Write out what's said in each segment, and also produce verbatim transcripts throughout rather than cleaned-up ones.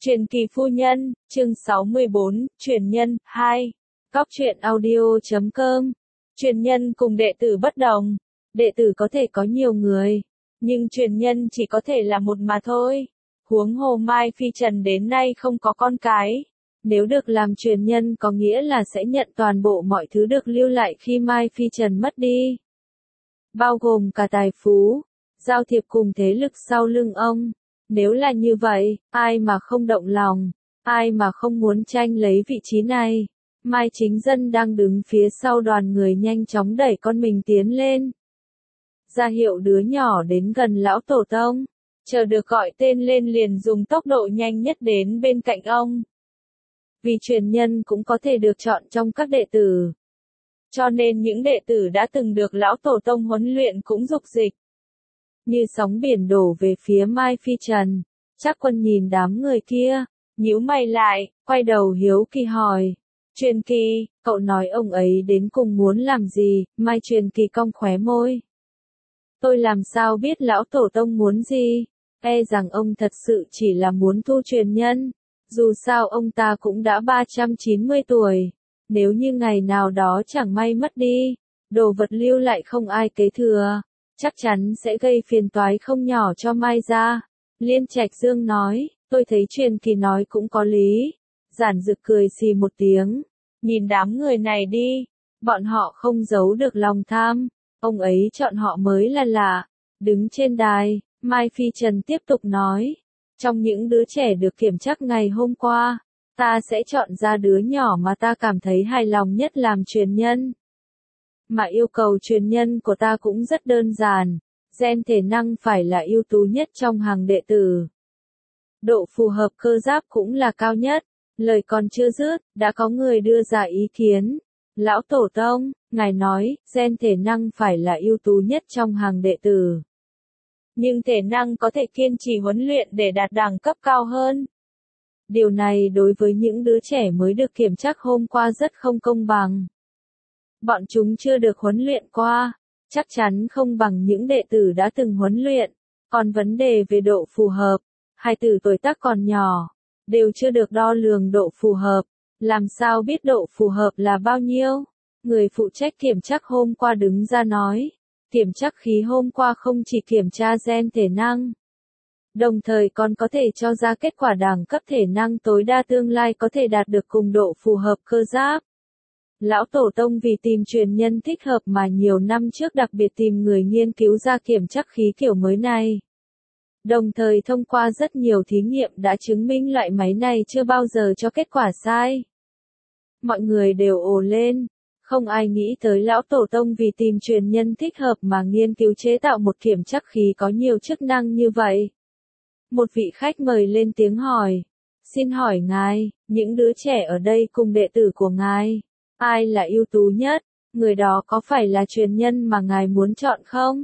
Truyền kỳ phu nhân, chương sáu mươi bốn, truyền nhân, hai. Góc truyện audio chấm com. Truyền nhân cùng đệ tử bất đồng. Đệ tử có thể có nhiều người, nhưng truyền nhân chỉ có thể là một mà thôi. Huống hồ Mai Phi Trần đến nay không có con cái. Nếu được làm truyền nhân có nghĩa là sẽ nhận toàn bộ mọi thứ được lưu lại khi Mai Phi Trần mất đi. Bao gồm cả tài phú, giao thiệp cùng thế lực sau lưng ông. Nếu là như vậy, ai mà không động lòng, ai mà không muốn tranh lấy vị trí này. Mai Chính Dân đang đứng phía sau đoàn người nhanh chóng đẩy con mình tiến lên. Ra hiệu đứa nhỏ đến gần lão tổ tông, chờ được gọi tên lên liền dùng tốc độ nhanh nhất đến bên cạnh ông. Vì truyền nhân cũng có thể được chọn trong các đệ tử. Cho nên những đệ tử đã từng được lão tổ tông huấn luyện cũng dục dịch. Như sóng biển đổ về phía Mai Phi Trần, Trác Quân nhìn đám người kia, nhíu mày lại, quay đầu hiếu kỳ hỏi. Truyền kỳ, cậu nói ông ấy đến cùng muốn làm gì? Mai Truyền kỳ cong khóe môi. Tôi làm sao biết lão tổ tông muốn gì? E rằng ông thật sự chỉ là muốn thu truyền nhân. Dù sao ông ta cũng đã ba trăm chín mươi tuổi. Nếu như ngày nào đó chẳng may mất đi, đồ vật lưu lại không ai kế thừa, chắc chắn sẽ gây phiền toái không nhỏ cho Mai gia. Liên Trạch Dương nói, tôi thấy Truyền kỳ nói cũng có lý. Giản Dực cười xì một tiếng, nhìn đám người này đi, bọn họ không giấu được lòng tham, ông ấy chọn họ mới là lạ. Đứng trên đài, Mai Phi Trần tiếp tục nói, trong những đứa trẻ được kiểm trắc ngày hôm qua, ta sẽ chọn ra đứa nhỏ mà ta cảm thấy hài lòng nhất làm truyền nhân. Mà yêu cầu truyền nhân của ta cũng rất đơn giản, gen thể năng phải là ưu tú nhất trong hàng đệ tử. Độ phù hợp cơ giáp cũng là cao nhất. Lời còn chưa dứt, đã có người đưa ra ý kiến. Lão Tổ Tông, ngài nói, gen thể năng phải là ưu tú nhất trong hàng đệ tử. Nhưng thể năng có thể kiên trì huấn luyện để đạt đẳng cấp cao hơn. Điều này đối với những đứa trẻ mới được kiểm trắc hôm qua rất không công bằng. Bọn chúng chưa được huấn luyện qua, chắc chắn không bằng những đệ tử đã từng huấn luyện. Còn vấn đề về độ phù hợp, hai tử tuổi tác còn nhỏ, đều chưa được đo lường độ phù hợp, làm sao biết độ phù hợp là bao nhiêu? Người phụ trách kiểm trắc hôm qua đứng ra nói, kiểm trắc khí hôm qua không chỉ kiểm tra gen thể năng, đồng thời còn có thể cho ra kết quả đẳng cấp thể năng tối đa tương lai có thể đạt được cùng độ phù hợp cơ giáp. Lão Tổ Tông vì tìm truyền nhân thích hợp mà nhiều năm trước đặc biệt tìm người nghiên cứu ra kiểm trắc khí kiểu mới này. Đồng thời thông qua rất nhiều thí nghiệm đã chứng minh loại máy này chưa bao giờ cho kết quả sai. Mọi người đều ồ lên, không ai nghĩ tới Lão Tổ Tông vì tìm truyền nhân thích hợp mà nghiên cứu chế tạo một kiểm trắc khí có nhiều chức năng như vậy. Một vị khách mời lên tiếng hỏi, xin hỏi ngài, những đứa trẻ ở đây cùng đệ tử của ngài, ai là ưu tú nhất, người đó có phải là truyền nhân mà ngài muốn chọn không?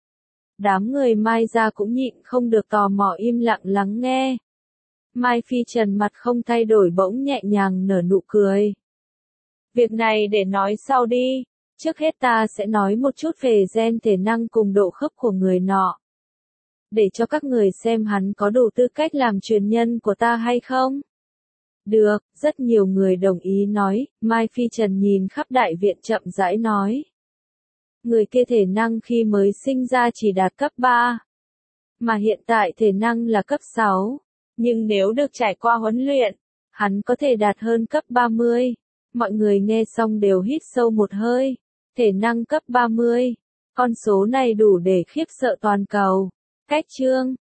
Đám người Mai gia cũng nhịn không được tò mò im lặng lắng nghe. Mai Phi Trần mặt không thay đổi bỗng nhẹ nhàng nở nụ cười. Việc này để nói sau đi, trước hết ta sẽ nói một chút về gen thể năng cùng độ khớp của người nọ. Để cho các người xem hắn có đủ tư cách làm truyền nhân của ta hay không? Được, rất nhiều người đồng ý nói, Mai Phi Trần nhìn khắp đại viện chậm rãi nói. Người kia thể năng khi mới sinh ra chỉ đạt cấp ba, mà hiện tại thể năng là cấp sáu, nhưng nếu được trải qua huấn luyện, hắn có thể đạt hơn cấp ba mươi. Mọi người nghe xong đều hít sâu một hơi, thể năng cấp ba mươi, con số này đủ để khiếp sợ toàn cầu. Cách chương,